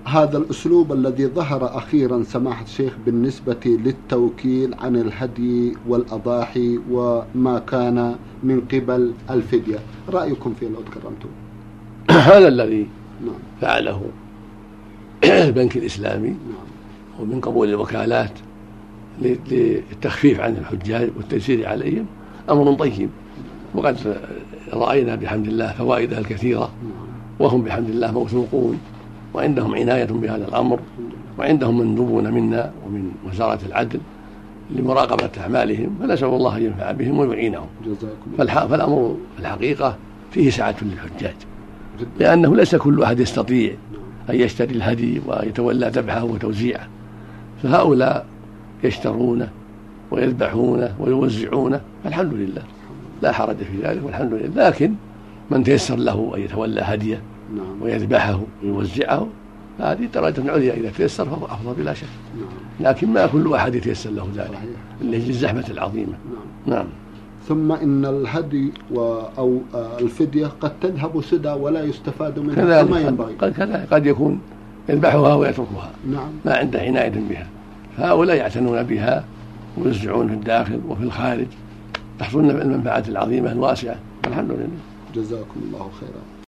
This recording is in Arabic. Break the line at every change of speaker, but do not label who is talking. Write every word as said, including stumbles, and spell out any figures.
هذا الأسلوب الذي ظهر أخيرا سماحة الشيخ بالنسبة للتوكيل عن الهدي والأضاحي وما كان من قبل الفدية، رأيكم فيه لو تكرمتم؟
هذا الذي نعم. فعله البنك الإسلامي نعم. ومن قبول الوكالات للتخفيف عن الحجاج والتيسير عليهم أمر طيب، وقد رأينا بحمد الله فوائدها الكثيرة، وهم بحمد الله موثوقون وعندهم عناية بهذا الأمر، وعندهم مندوبون منا ومن وزارة العدل لمراقبة أعمالهم، فنسأل الله أن ينفع بهم ويعينهم. فالأمر الحقيقة فيه سعة للحجاج، لأنه ليس كل أحد يستطيع أن يشتري الهدي ويتولى ذبحه وتوزيعه، فهؤلاء يشترونه ويذبحونه ويوزعونه، فالحمد لله لا حرج في ذلك والحمد لله. لكن من تيسر له أن يتولى هديه ويذبحه ويوزعه هذه درجة عليا، إذا تيسر فهو أفضل بلا شك، لكن ما كل أحد يتيسر له ذلك لأجل الزحمة العظيمة. نعم. نعم.
ثم إن الهدي أو الفدية قد تذهب سدى ولا يستفاد منها كما ينبغي،
قد, قد يكون يذبحها ويتركها
نعم.
ما عنده عناية بها، فهؤلاء يعتنون بها ويوزعون في الداخل وفي الخارج، تحصل المنفعة العظيمة الواسعة، الحمد لله.
جزاكم الله خيرا.